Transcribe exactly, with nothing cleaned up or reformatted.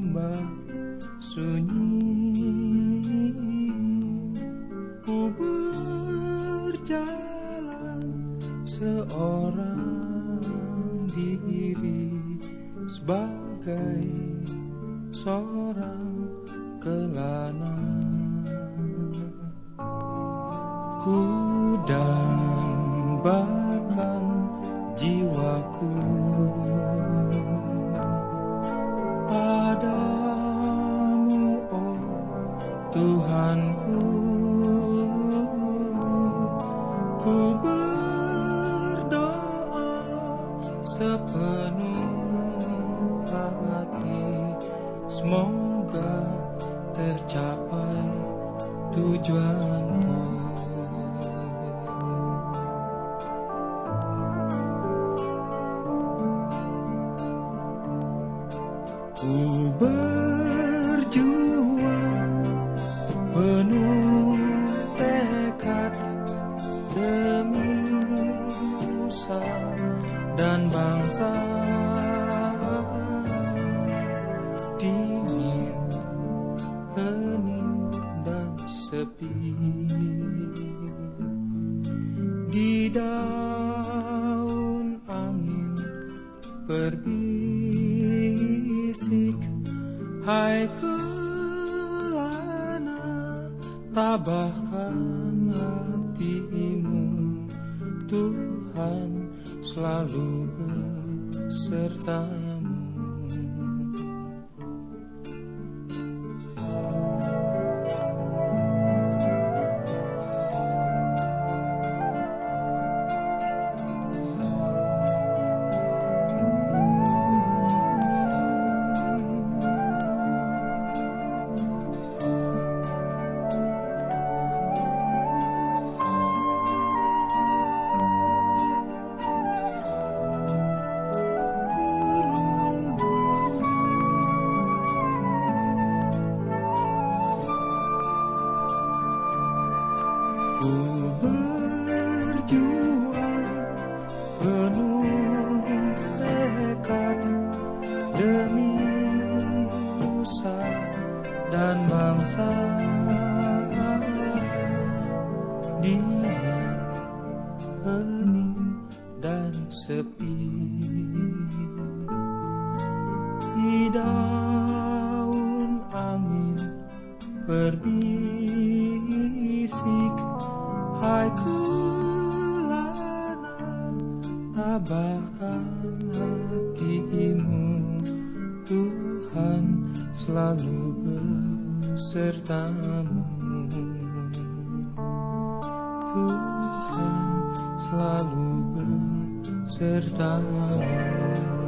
bimbang sunyi, ku berjalan seorang diri sebagai seorang kelana. Ku dambakan jiwaku padamu, oh Tuhanku. Ku berdoa sepenuh hati, semoga tercapai tujuanku. Ku berjuang penuh tekad demi nusa dan bangsa. Dingin, hening dan sepi, di daun angin berbisik, hai kelana, tabahkan hatimu, Tuhan selalu besertamu. Ku berjuang penuh tekad demi nusa dan bangsa. Dingin, hening dan sepi, di daun angin berbisik, hai kelana, tabahkan hatimu, Tuhan selalu besertamu. Tuhan selalu besertamu.